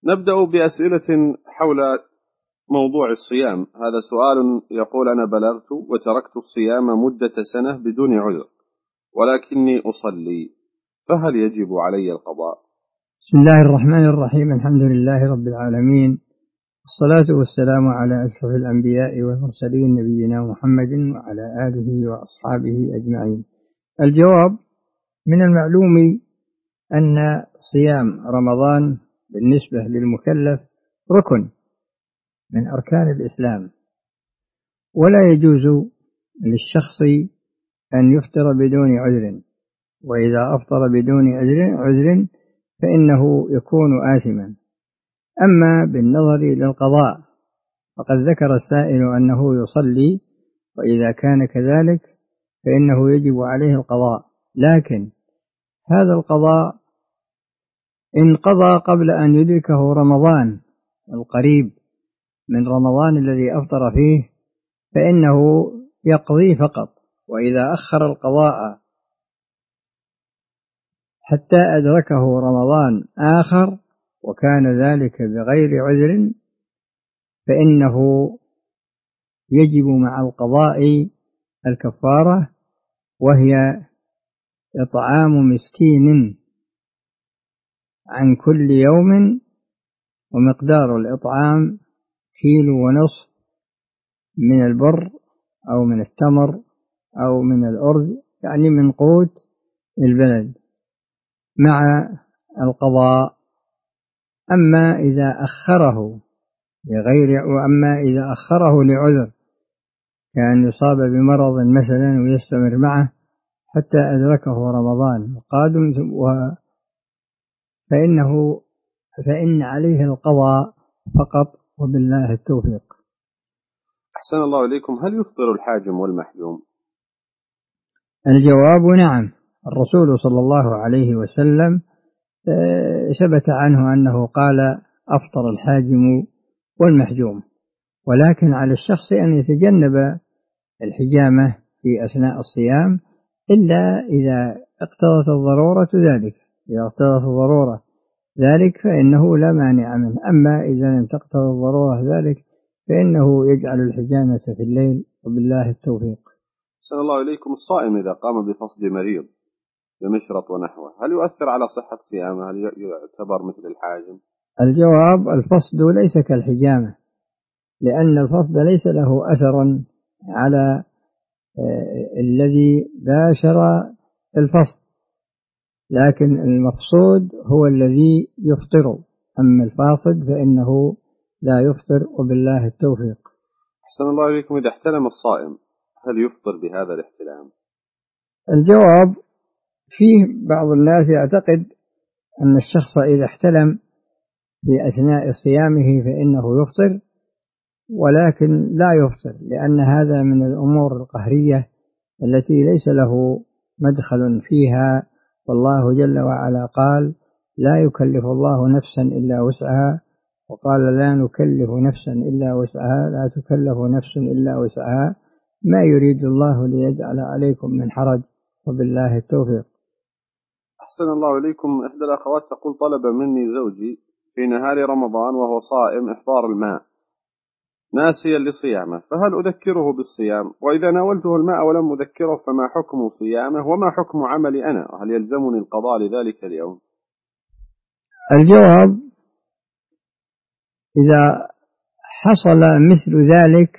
نبدأ بأسئلة حول موضوع الصيام. هذا سؤال يقول: أنا بلغت وتركت الصيام مدة سنة بدون عذر، ولكني أصلي، فهل يجب علي القضاء؟ بسم الله الرحمن الرحيم. الحمد لله رب العالمين، والصلاة والسلام على أشرف الأنبياء والمرسلين نبينا محمد وعلى آله وأصحابه أجمعين. الجواب: من المعلوم أن صيام رمضان بالنسبة للمكلف ركن من أركان الإسلام، ولا يجوز للشخص أن يفطر بدون عذر، وإذا أفطر بدون عذر فإنه يكون آثما. أما بالنظر للقضاء فقد ذكر السائل أنه يصلي، وإذا كان كذلك فإنه يجب عليه القضاء، لكن هذا القضاء إن قضى قبل أن يدركه رمضان القريب من رمضان الذي أفطر فيه فإنه يقضي فقط، وإذا أخر القضاء حتى أدركه رمضان آخر وكان ذلك بغير عذر فإنه يجب مع القضاء الكفارة، وهي إطعام مسكين عن كل يوم، ومقدار الإطعام 1.5 كيلو من البر أو من التمر أو من الأرز، يعني من قوت البلد مع القضاء. أما إذا أخره لعذر، كان يصاب بمرض مثلا ويستمر معه حتى أدركه رمضان القادم فإن عليه القضاء فقط، وبالله التوفيق. أحسن الله إليكم. هل يفطر الحاجم والمحجوم؟ الجواب: نعم. الرسول صلى الله عليه وسلم ثبت عنه أنه قال: أفطر الحاجم والمحجوم، ولكن على الشخص أن يتجنب الحجامة في أثناء الصيام إلا إذا اقتضت الضرورة ذلك. إذا اقتضت الضرورة ذلك فإنه لا مانع منه، أما إذا لم تقتضي الضرورة ذلك فإنه يجعل الحجامة في الليل، وبالله التوفيق. أحسن الله إليكم. الصائم إذا قام بفصد مريض بمشرط ونحوه هل يؤثر على صحة صيامه؟ هل يعتبر مثل الحاجم؟ الجواب: الفصد ليس كالحجامة، لأن الفصد ليس له أثر على الذي باشر الفصد، لكن المفصود هو الذي يفطر، أما الفاصد فإنه لا يفطر، وبالله التوفيق. أحسن الله إليكم. إذا احتلم الصائم هل يفطر بهذا الاحتلام؟ الجواب: فيه بعض الناس يعتقد أن الشخص إذا احتلم في أثناء صيامه فإنه يفطر، ولكن لا يفطر، لأن هذا من الأمور القهرية التي ليس له مدخل فيها، والله جل وعلا قال: لا يكلف الله نفسا إلا وسعها، وقال: لا نكلف نفسا إلا وسعها، لا تكلف نفس إلا وسعها، ما يريد الله ليجعل عليكم من حرج، وبالله التوفيق. أحسن الله إليكم. إحدى الأخوات تقول: طلب مني زوجي في نهار رمضان وهو صائم إحضار الماء ناسيا لصيامه، فهل أذكره بالصيام؟ وإذا ناولته الماء ولم أذكره فما حكم صيامه وما حكم عملي أنا؟ هل يلزمني القضاء لذلك اليوم؟ الجواب: إذا حصل مثل ذلك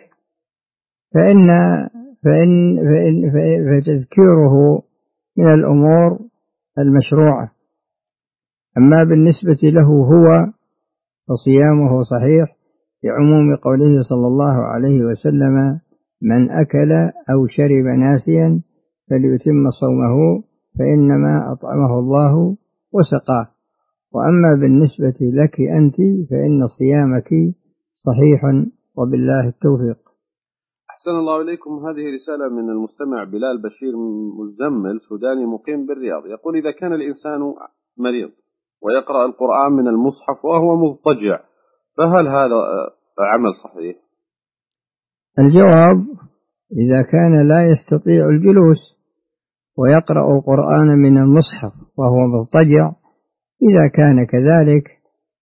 فتذكيره من الأمور المشروعة، أما بالنسبة له هو فصيامه صحيح لعموم قوله صلى الله عليه وسلم: من أكل أو شرب ناسيا فليتم صومه فإنما أطعمه الله وسقاه. وأما بالنسبة لك أنت فإن صيامك صحيح، وبالله التوفيق. أحسن الله إليكم. هذه رسالة من المستمع بلال بشير مزمل، سوداني مقيم بالرياض، يقول: إذا كان الإنسان مريض ويقرأ القرآن من المصحف وهو مضطجع فهل هذا عمل صحيح؟ الجواب: إذا كان لا يستطيع الجلوس ويقرأ القرآن من المصحف وهو مضطجع، إذا كان كذلك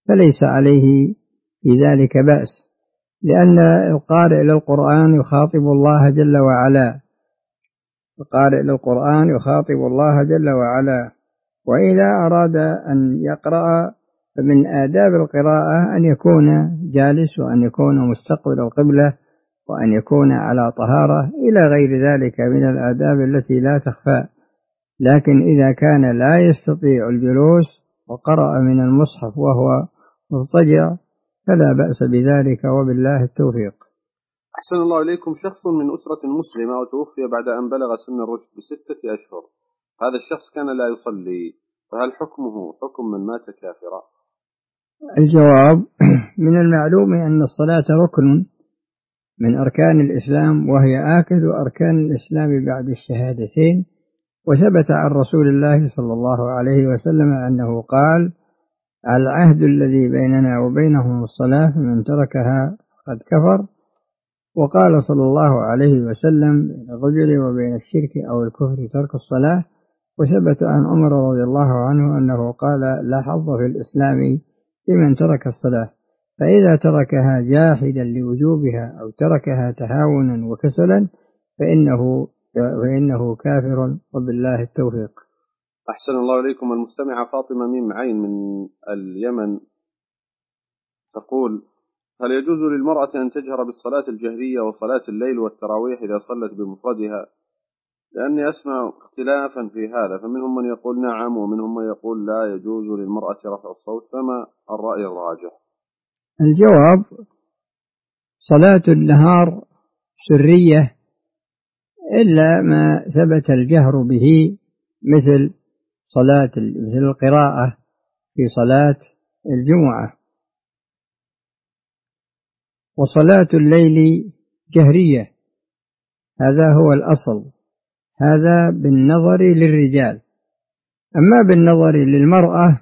فليس عليه في ذلك بأس، لأن القارئ للقرآن يخاطب الله جل وعلا، القارئ للقرآن يخاطب الله جل وعلا. وإذا أراد أن يقرأ فمن آداب القراءة أن يكون جالس، وأن يكون مستقبل القبلة، وأن يكون على طهارة إلى غير ذلك من الآداب التي لا تخفى. لكن إذا كان لا يستطيع الجلوس وقرأ من المصحف وهو مضطجع فلا بأس بذلك، وبالله التوفيق. أحسن الله إليكم. شخص من أسرة مسلمة وتوفي بعد أن بلغ سن الرشد ب6 أشهر، هذا الشخص كان لا يصلي، فهل حكمه حكم من مات كافرا؟ الجواب: من المعلوم أن الصلاة ركن من أركان الإسلام، وهي آكد أركان الإسلام بعد الشهادتين، وثبت عن رسول الله صلى الله عليه وسلم أنه قال: العهد الذي بيننا وبينهم الصلاة، فمن تركها قد كفر. وقال صلى الله عليه وسلم: بين الرجل وبين الشرك أو الكفر ترك الصلاة. وثبت عن عمر رضي الله عنه أنه قال: لا حظ في الإسلام لمن ترك الصلاة، فإذا تركها جاحدا لوجوبها أو تركها تهاونا وكسلا فإنه كافر، وبالله التوفيق. أحسن الله إليكم. المستمعة فاطمة ميم عين من اليمن تقول: هل يجوز للمرأة أن تجهر بالصلاة الجهرية وصلاة الليل والتراويح إذا صلت بمفردها؟ لأني أسمع اختلافا في هذا، فمنهم من يقول نعم، ومنهم من يقول لا يجوز للمرأة رفع الصوت، فما الرأي الراجح؟ الجواب: صلاة النهار سرية إلا ما ثبت الجهر به، مثل القراءة في صلاة الجمعة. وصلاة الليل جهرية، هذا هو الأصل، هذا بالنظر للرجال. أما بالنظر للمرأة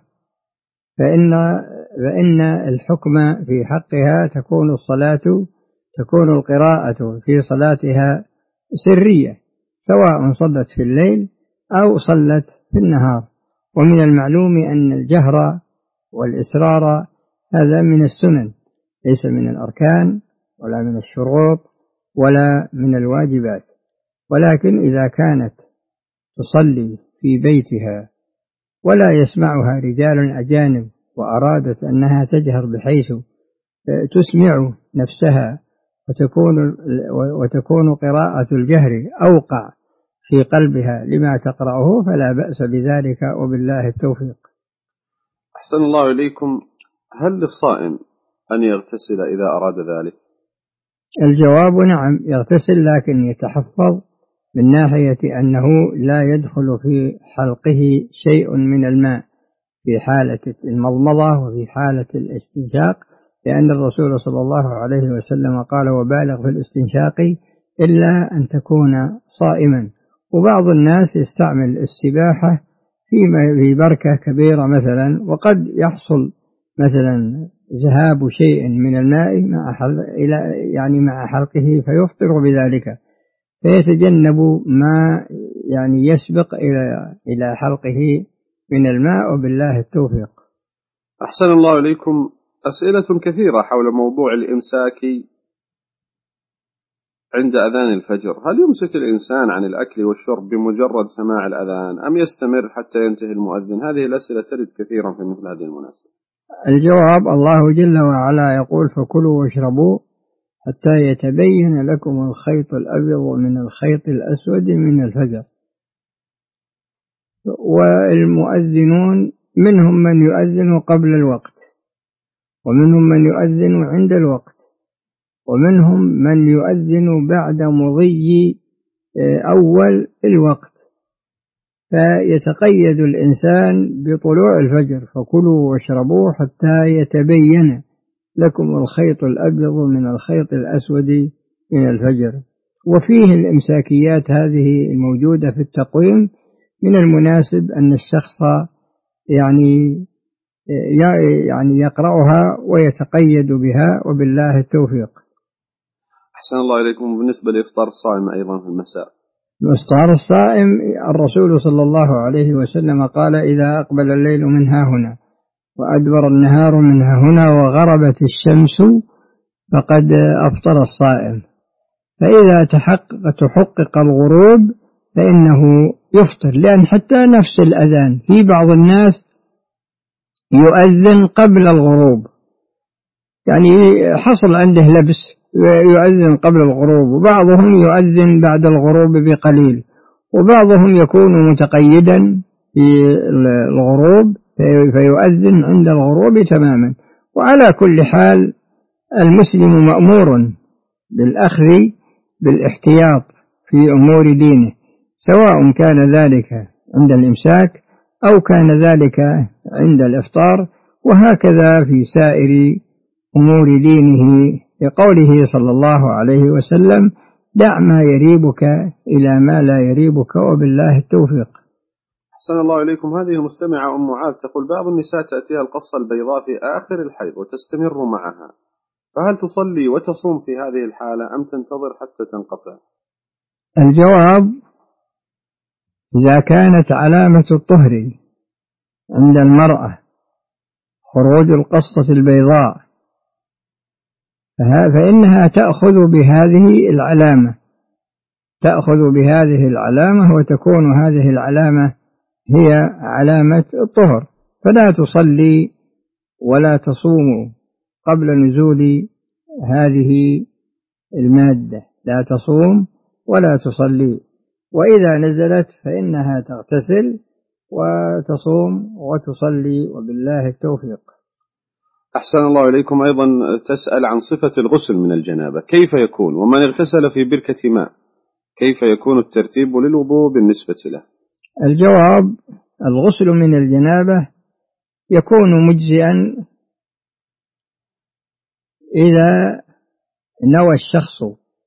فإن الحكم في حقها تكون القراءة في صلاتها سرية، سواء صلت في الليل أو صلت في النهار. ومن المعلوم أن الجهر والإسرار هذا من السنن، ليس من الأركان ولا من الشروط ولا من الواجبات. ولكن إذا كانت تصلي في بيتها ولا يسمعها رجال أجانب، وأرادت أنها تجهر بحيث تسمع نفسها وتكون قراءة الجهر أوقع في قلبها لما تقرأه، فلا بأس بذلك، وبالله التوفيق. أحسن الله إليكم. هل للصائم أن يغتسل إذا أراد ذلك؟ الجواب: نعم، يغتسل، لكن يتحفظ من ناحية أنه لا يدخل في حلقه شيء من الماء في حالة المضمضة وفي حالة الاستنشاق، لأن الرسول صلى الله عليه وسلم قال: وبالغ في الاستنشاق إلا أن تكون صائما. وبعض الناس يستعمل السباحة في بركة كبيرة مثلا، وقد يحصل مثلا ذهاب شيء من الماء مع حلقه فيفطر بذلك، فيتجنب ما يسبق إلى حلقه من الماء، وبالله التوفيق. أحسن الله إليكم. أسئلة كثيرة حول موضوع الإمساك عند أذان الفجر. هل يمسك الإنسان عن الأكل والشرب بمجرد سماع الأذان، أم يستمر حتى ينتهي المؤذن؟ هذه الأسئلة ترد كثيرا في مثل هذه المناسبة. الجواب: الله جل وعلا يقول: فكلوا واشربوا حتى يتبين لكم الخيط الأبيض من الخيط الأسود من الفجر. والمؤذنون منهم من يؤذن قبل الوقت، ومنهم من يؤذن عند الوقت، ومنهم من يؤذن بعد مضي أول الوقت. فيتقيد الإنسان بطلوع الفجر: فكلوا واشربوا حتى يتبين لكم الخيط الأبيض من الخيط الأسود من الفجر. وفيه الإمساكيات هذه الموجودة في التقويم، من المناسب أن الشخص يقرأها ويتقيد بها، وبالله التوفيق. أحسن الله إليكم. بالنسبة لإفطار الصائم أيضا في المساء، إفطار الصائم الرسول صلى الله عليه وسلم قال: إذا أقبل الليل من هاهنا وأدبر النهار من هنا وغربت الشمس فقد أفطر الصائم. فإذا تحقق الغروب فإنه يفطر، لأن حتى نفس الأذان في بعض الناس يؤذن قبل الغروب، يعني حصل عنده لبس يؤذن قبل الغروب، وبعضهم يؤذن بعد الغروب بقليل، وبعضهم يكون متقيدا في الغروب فيؤذن عند الغروب تماما. وعلى كل حال المسلم مأمور بالأخذ بالاحتياط في أمور دينه، سواء كان ذلك عند الإمساك أو كان ذلك عند الإفطار، وهكذا في سائر أمور دينه، لقوله صلى الله عليه وسلم: دع ما يريبك إلى ما لا يريبك وبالله التوفيق. أحسن الله إليكم. هذه المستمعة أم معاذ تقول: بعض النساء تأتيها القصة البيضاء في آخر الحيض وتستمر معها، فهل تصلي وتصوم في هذه الحالة أم تنتظر حتى تنقطع؟ الجواب: إذا كانت علامة الطهر عند المرأة خروج القصة البيضاء فإنها تأخذ بهذه العلامة وتكون هذه العلامة هي علامة الطهر، فلا تصلي ولا تصوم قبل نزول هذه المادة، لا تصوم ولا تصلي، وإذا نزلت فإنها تغتسل وتصوم وتصلي وبالله التوفيق. أحسن الله إليكم. أيضا تسأل عن صفة الغسل من الجنابة، كيف يكون؟ ومن اغتسل في بركة ماء كيف يكون الترتيب للوضوء بالنسبة له؟ الجواب: الغسل من الجنابة يكون مجزئا إذا نوى الشخص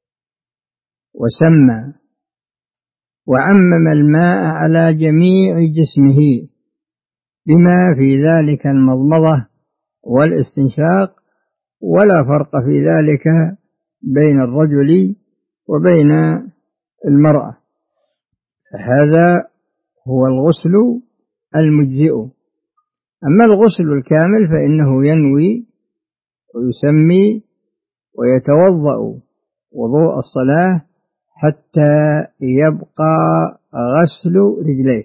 وسمى وعمم الماء على جميع جسمه بما في ذلك المضمضة والاستنشاق، ولا فرق في ذلك بين الرجل وبين المرأة، فهذا هو الغسل المجزئ. أما الغسل الكامل فإنه ينوي ويسمي ويتوضأ وضوء الصلاة حتى يبقى غسل رجليه،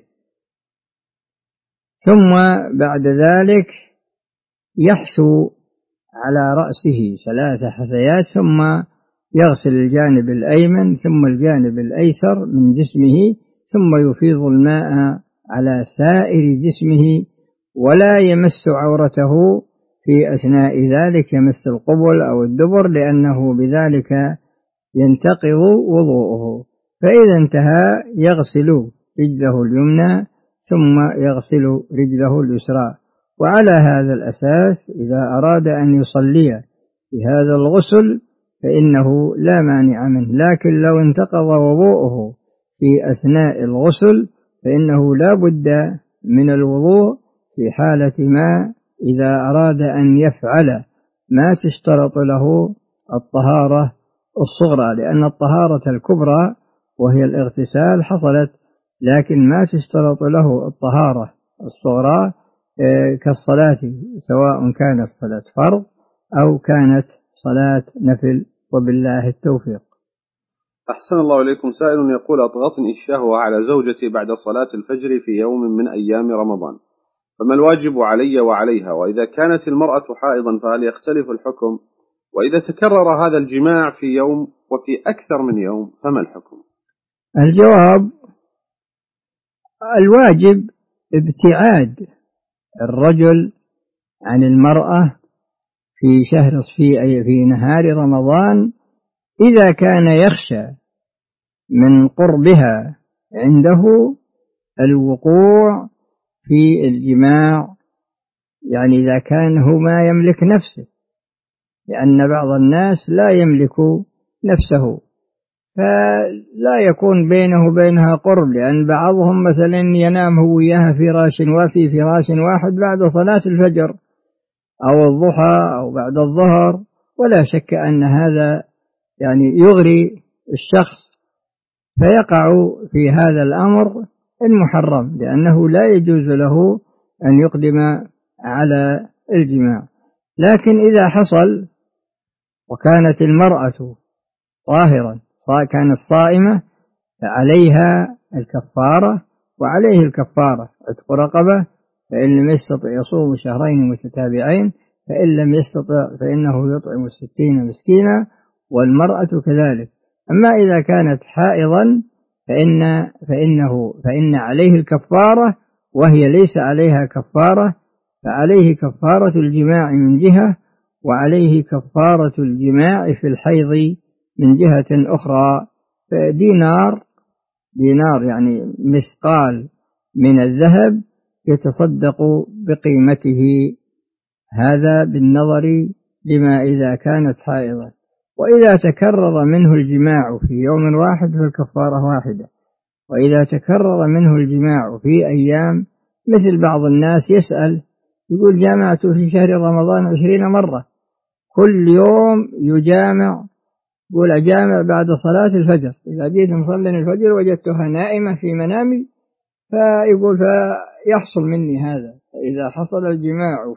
ثم بعد ذلك يحثو على رأسه 3 حثيات، ثم يغسل الجانب الأيمن ثم الجانب الأيسر من جسمه، ثم يفيض الماء على سائر جسمه، ولا يمس عورته في أثناء ذلك، يمس القبل أو الدبر، لأنه بذلك ينتقض وضوءه. فإذا انتهى يغسل رجله اليمنى ثم يغسل رجله اليسرى. وعلى هذا الأساس إذا أراد أن يصلي بهذا الغسل فإنه لا مانع منه، لكن لو انتقض وضوءه في أثناء الغسل فإنه لا بد من الوضوء في حالة ما إذا أراد أن يفعل ما تشترط له الطهارة الصغرى، لأن الطهارة الكبرى وهي الاغتسال حصلت، لكن ما تشترط له الطهارة الصغرى كالصلاة، سواء كانت صلاة فرض أو كانت صلاة نفل، وبالله التوفيق. أحسن الله إليكم. سائل يقول: أضغطني الشهوة على زوجتي بعد صلاة الفجر في يوم من أيام رمضان، فما الواجب علي وعليها؟ وإذا كانت المرأة حائضا فهل يختلف الحكم؟ وإذا تكرر هذا الجماع في يوم وفي أكثر من يوم فما الحكم؟ الجواب: الواجب ابتعاد الرجل عن المرأة في نهار رمضان إذا كان يخشى من قربها عنده الوقوع في الجماع، يعني إذا كان هو ما يملك نفسه، لأن بعض الناس لا يملك نفسه فلا يكون بينه وبينها قرب، لأن بعضهم مثلا ينام هو وياها في فراش واحد بعد صلاة الفجر أو الضحى أو بعد الظهر، ولا شك أن هذا يعني يغري الشخص، فيقع في هذا الأمر المحرم، لأنه لا يجوز له أن يقدم على الجماع. لكن إذا حصل وكانت المرأة طاهرا كانت صائمة فعليها الكفارة، وعليه الكفارة عتق رقبة، فإن لم يستطع يصوم شهرين متتابعين، فإن لم يستطع فإنه يطعم 60 مسكينا، والمرأة كذلك. أما إذا كانت حائضا فإن عليه الكفارة، وهي ليس عليها كفارة، فعليه كفارة الجماع من جهة، وعليه كفارة الجماع في الحيض من جهة أخرى. دينار يعني مثقال من الذهب يتصدق بقيمته، هذا بالنظر لما إذا كانت حائضة. وإذا تكرر منه الجماع في يوم واحد فالكفارة واحدة. وإذا تكرر منه الجماع في أيام، مثل بعض الناس يسأل يقول جامعت في شهر رمضان 20 مرة، كل يوم يجامع، يقول أجامع بعد صلاة الفجر، إذا جيت مصلي الفجر وجدتها نائمة في منامي، فيقول فيحصل مني هذا. إذا حصل الجماع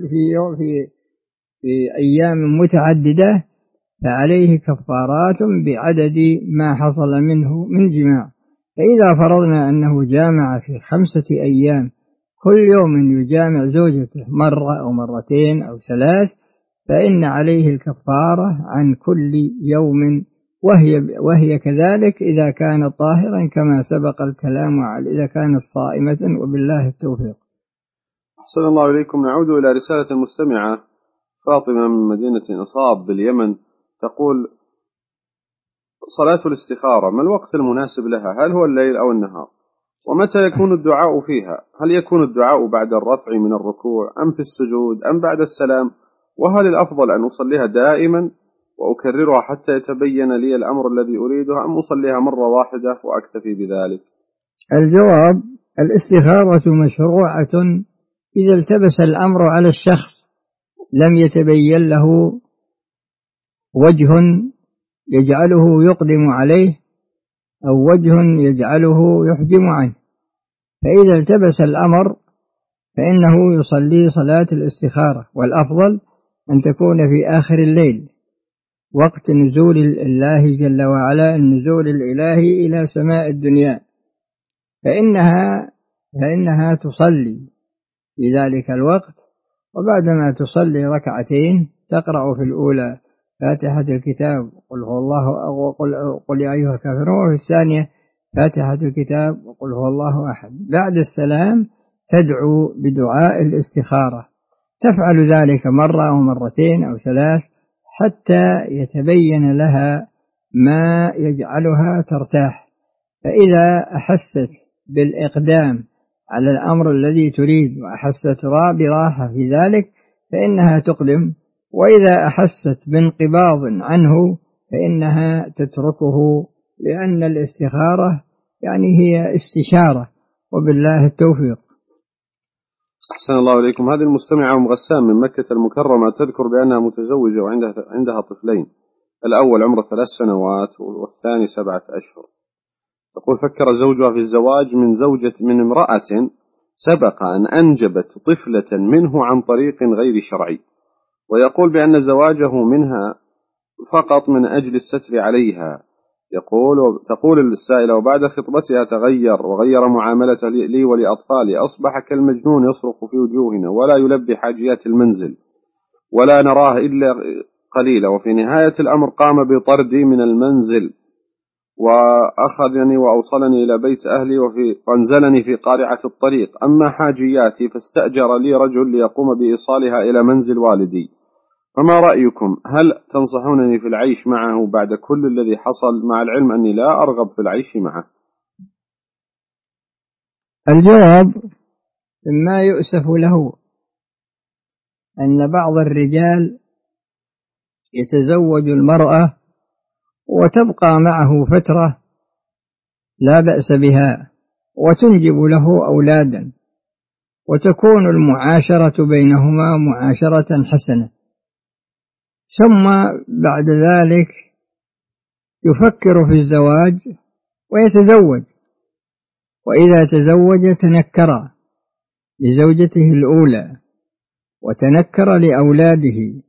في أيام متعددة فعليه كفارات بعدد ما حصل منه من جماع. فإذا فرضنا أنه جامع في 5 أيام، كل يوم يجامع زوجته مرة أو مرتين أو 3، فإن عليه الكفارة عن كل يوم، وهي كذلك إذا كان طاهرا كما سبق الكلام على إذا كانت صائمة، وبالله التوفيق. أحسن الله إليكم. نعود إلى رسالة المستمعة فاطمة من مدينة إصاب باليمن، تقول: صلاة الاستخارة ما الوقت المناسب لها؟ هل هو الليل أو النهار؟ ومتى يكون الدعاء فيها؟ هل يكون الدعاء بعد الرفع من الركوع أم في السجود أم بعد السلام؟ وهل الأفضل أن أصليها دائما وأكررها حتى يتبين لي الأمر الذي أريده، أم أصليها مرة واحدة وأكتفي بذلك؟ الجواب: الاستخارة مشروعة إذا التبس الأمر على الشخص لم يتبين له وجه يجعله يقدم عليه أو وجه يجعله يحجم عنه. فإذا التبس الأمر فإنه يصلي صلاة الاستخارة، والأفضل أن تكون في آخر الليل وقت نزول الله جل وعلا، النزول الإلهي إلى سماء الدنيا، فإنها تصلي في ذلك الوقت، وبعدما تصلي ركعتين تقرأ في الأولى فاتحة الكتاب قل هو الله قل يا أيها الكافرون، وفي الثانية فاتحة الكتاب وقل هو الله أحد. بعد السلام تدعو بدعاء الاستخارة، تفعل ذلك مرة أو مرتين أو 3 حتى يتبين لها ما يجعلها ترتاح. فإذا أحست بالإقدام على الأمر الذي تريد وأحست براحة في ذلك فإنها تقدم، وإذا أحست بانقباض عنه فإنها تتركه، لأن الاستخارة يعني هي استشارة، وبالله التوفيق. أحسن الله إليكم. هذه المستمعة أم غسان من مكة المكرمة تذكر بأنها متزوجة وعندها طفلين، الأول عمره 3 سنوات والثاني 7 أشهر. تقول: فكر زوجها في الزواج من امرأة سبق أن أنجبت طفلة منه عن طريق غير شرعي، ويقول بأن زواجه منها فقط من أجل الستر عليها. تقول السائلة: وبعد خطبتها تغير وغير معاملته لي ولأطفالي، أصبح كالمجنون يصرخ في وجوهنا ولا يلبي حاجيات المنزل ولا نراه إلا قليلا، وفي نهاية الأمر قام بطردي من المنزل وأخذني وأوصلني إلى بيت أهلي وأنزلني في قارعة الطريق. أما حاجياتي فاستأجر لي رجل ليقوم بإيصالها إلى منزل والدي. فما رأيكم؟ هل تنصحونني في العيش معه بعد كل الذي حصل، مع العلم أني لا أرغب في العيش معه؟ الجواب: مما يؤسف له أن بعض الرجال يتزوج المرأة وتبقى معه فترة لا بأس بها وتنجب له أولادا، وتكون المعاشرة بينهما معاشرة حسنة، ثم بعد ذلك يفكر في الزواج ويتزوج، وإذا تزوج تنكر لزوجته الأولى وتنكر لأولاده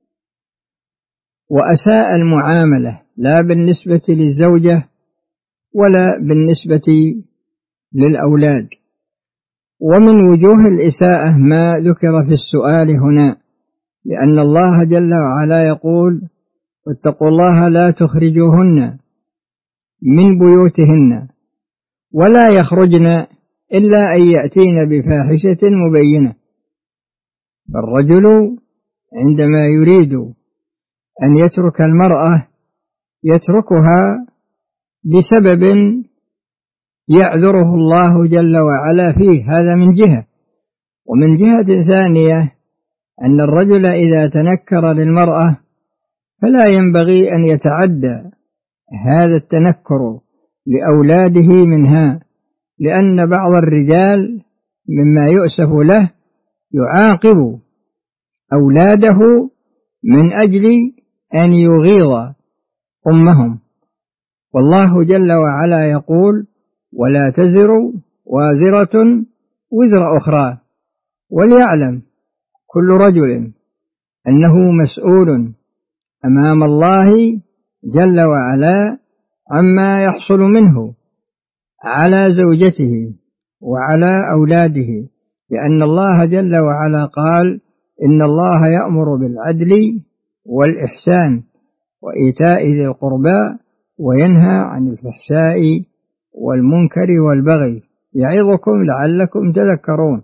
وأساء المعاملة لا بالنسبة للزوجة ولا بالنسبة للأولاد. ومن وجوه الإساءة ما ذكر في السؤال هنا، لأن الله جل وعلا يقول: واتقوا الله لا تخرجوهن من بيوتهن ولا يخرجن إلا أن يأتين بفاحشة مبينة. فالرجل عندما يريد أن يترك المرأة يتركها بسبب يعذره الله جل وعلا فيه، هذا من جهة. ومن جهة ثانية أن الرجل إذا تنكر للمرأة فلا ينبغي أن يتعدى هذا التنكر لأولاده منها، لأن بعض الرجال مما يؤسف له يعاقب أولاده من أجل أن يغيظ أمهم. والله جل وعلا يقول: ولا تزر وازرة وزر أخرى، وليعلم كل رجل أنه مسؤول أمام الله جل وعلا عما يحصل منه على زوجته وعلى أولاده، لأن الله جل وعلا قال: إن الله يأمر بالعدل والإحسان وإيتاء ذي القربى وينهى عن الفحشاء والمنكر والبغي يعظكم لعلكم تذكرون.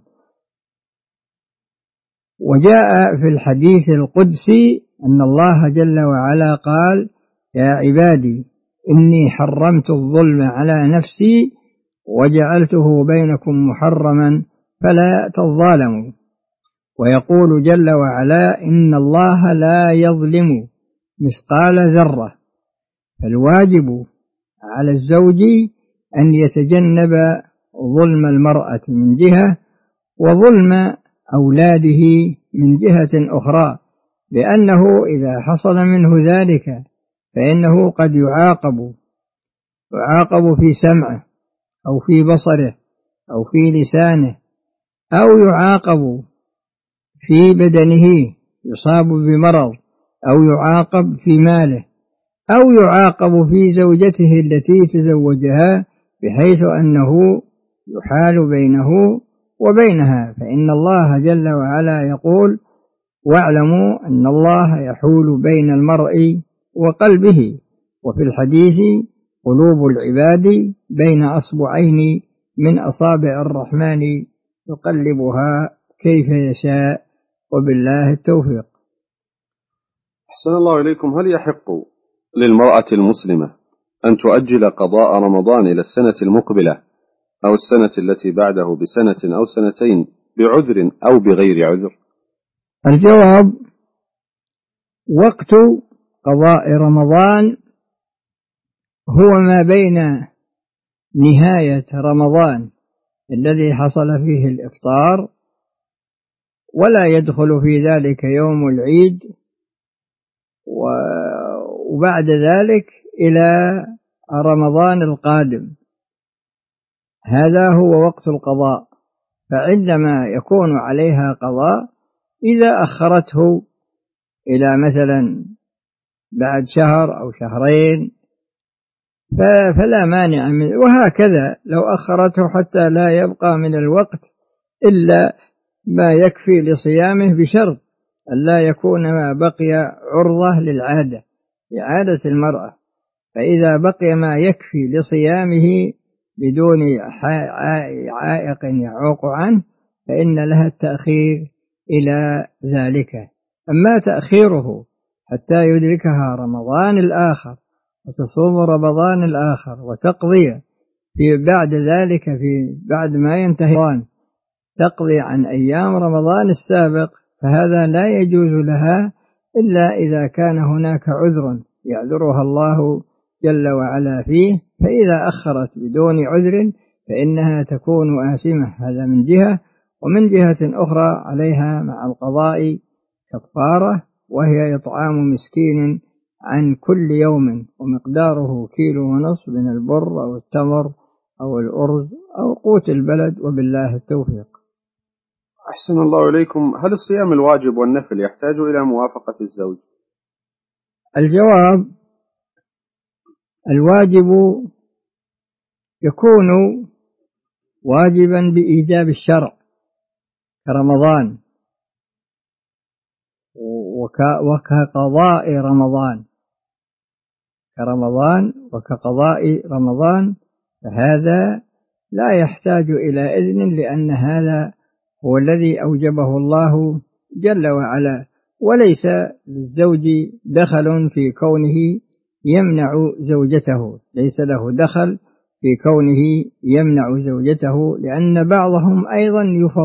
وجاء في الحديث القدسي أن الله جل وعلا قال: يا عبادي إني حرمت الظلم على نفسي وجعلته بينكم محرما فلا تظالموا. ويقول جل وعلا: إن الله لا يظلم مثقال ذرة. فالواجب على الزوج أن يتجنب ظلم المرأة من جهة، وظلم أولاده من جهة أخرى، لأنه إذا حصل منه ذلك فإنه قد يعاقب في سمعه أو في بصره أو في لسانه، أو يعاقب في بدنه يصاب بمرض، أو يعاقب في ماله، أو يعاقب في زوجته التي تزوجها بحيث أنه يحال بينه وبينها. فإن الله جل وعلا يقول: واعلموا أن الله يحول بين المرء وقلبه. وفي الحديث: قلوب العباد بين أصبعين من أصابع الرحمن يقلبها كيف يشاء، وبالله التوفيق. أحسن الله إليكم. هل يحق للمرأة المسلمة أن تؤجل قضاء رمضان إلى السنة المقبلة أو السنة التي بعده بسنة أو سنتين بعذر أو بغير عذر؟ الجواب: وقت قضاء رمضان هو ما بين نهاية رمضان الذي حصل فيه الإفطار، ولا يدخل في ذلك يوم العيد، وبعد ذلك إلى رمضان القادم. هذا هو وقت القضاء. فعندما يكون عليها قضاء إذا أخرته إلى مثلا بعد شهر أو شهرين فلا مانع منه، وهكذا لو أخرته حتى لا يبقى من الوقت إلا ما يكفي لصيامه، بشرط أن لا يكون ما بقي عرضة للعادة، لعادة المرأة. فإذا بقي ما يكفي لصيامه بدون عائق يعوق عنه فإن لها التأخير إلى ذلك. أما تأخيره حتى يدركها رمضان الآخر وتصوم رمضان الآخر وتقضي في بعد ذلك بعد ما ينتهي رمضان تقضي عن أيام رمضان السابق، فهذا لا يجوز لها إلا إذا كان هناك عذر يعذرها الله جل وعلا فيه. فإذا أخرت بدون عذر فإنها تكون آثمة، هذا من جهة. ومن جهة أخرى عليها مع القضاء كفارة، وهي إطعام مسكين عن كل يوم ومقداره 1.5 كيلو من البر أو التمر أو الأرز أو قوت البلد، وبالله التوفيق. أحسن الله إليكم، هل الصيام الواجب والنفل يحتاج إلى موافقة الزوج؟ الجواب: الواجب يكون واجبا بإيجاب الشرع كرمضان وكقضاء رمضان، كرمضان وكقضاء رمضان، فهذا لا يحتاج إلى إذن، لأن هذا هو الذي أوجبه الله جل وعلا، وليس للزوج دخل في كونه يمنع زوجته، ليس له دخل في كونه يمنع زوجته، لأن بعضهم أيضا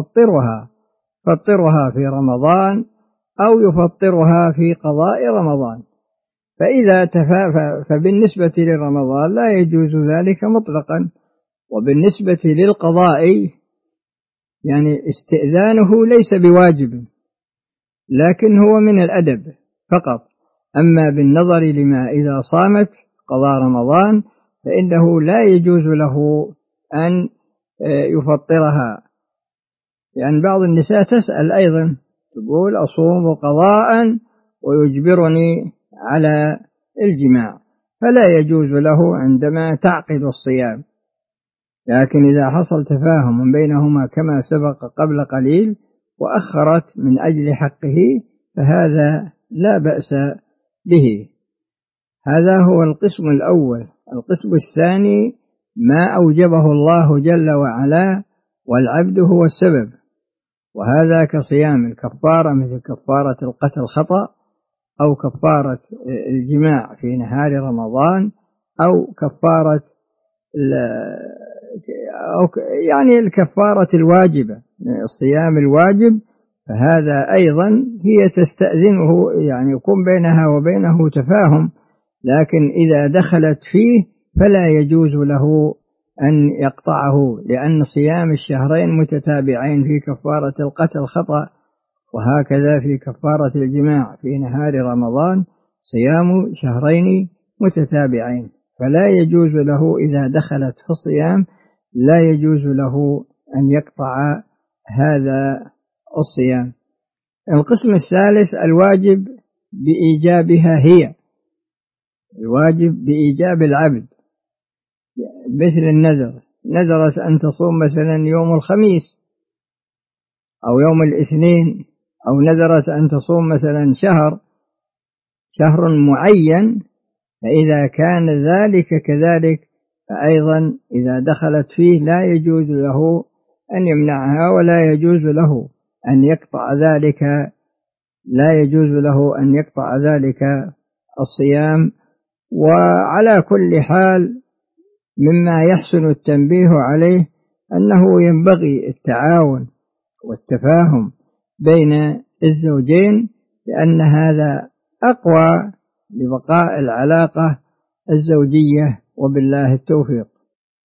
يفطرها في رمضان أو يفطرها في قضاء رمضان، فإذا فبالنسبة لرمضان لا يجوز ذلك مطلقا، وبالنسبة للقضاء يعني استئذانه ليس بواجب، لكن هو من الأدب فقط. أما بالنظر لما إذا صامت قضاء رمضان فإنه لا يجوز له أن يفطرها، لأن بعض النساء تسأل أيضا تقول: أصوم قضاء ويجبرني على الجماع، فلا يجوز له عندما تعقد الصيام. لكن إذا حصل تفاهم بينهما كما سبق قبل قليل وأخرت من أجل حقه فهذا لا بأس به. هذا هو القسم الأول. القسم الثاني ما أوجبه الله جل وعلا والعبد هو السبب، وهذا كصيام الكفارة مثل كفارة القتل خطأ، أو كفارة الجماع في نهار رمضان، أو كفارة يعني الكفارة الواجبة الصيام الواجب، فهذا أيضا هي تستأذنه، يعني يكون بينها وبينه تفاهم، لكن إذا دخلت فيه فلا يجوز له أن يقطعه، لأن صيام الشهرين متتابعين في كفارة القتل خطأ، وهكذا في كفارة الجماع في نهار رمضان صيام شهرين متتابعين، فلا يجوز له إذا دخلت في الصيام لا يجوز له أن يقطع هذا الصيام. القسم الثالث الواجب بإيجابها، هي الواجب بإيجاب العبد، مثل النذر، نذرت أن تصوم مثلا يوم الخميس أو يوم الاثنين، أو نذرت أن تصوم مثلا شهر معين، فإذا كان ذلك كذلك فأيضا إذا دخلت فيه لا يجوز له أن يمنعها، ولا يجوز له أن يقطع ذلك، لا يجوز له أن يقطع ذلك الصيام. وعلى كل حال مما يحسن التنبيه عليه أنه ينبغي التعاون والتفاهم بين الزوجين، لأن هذا أقوى لبقاء العلاقة الزوجية، وبالله التوفيق.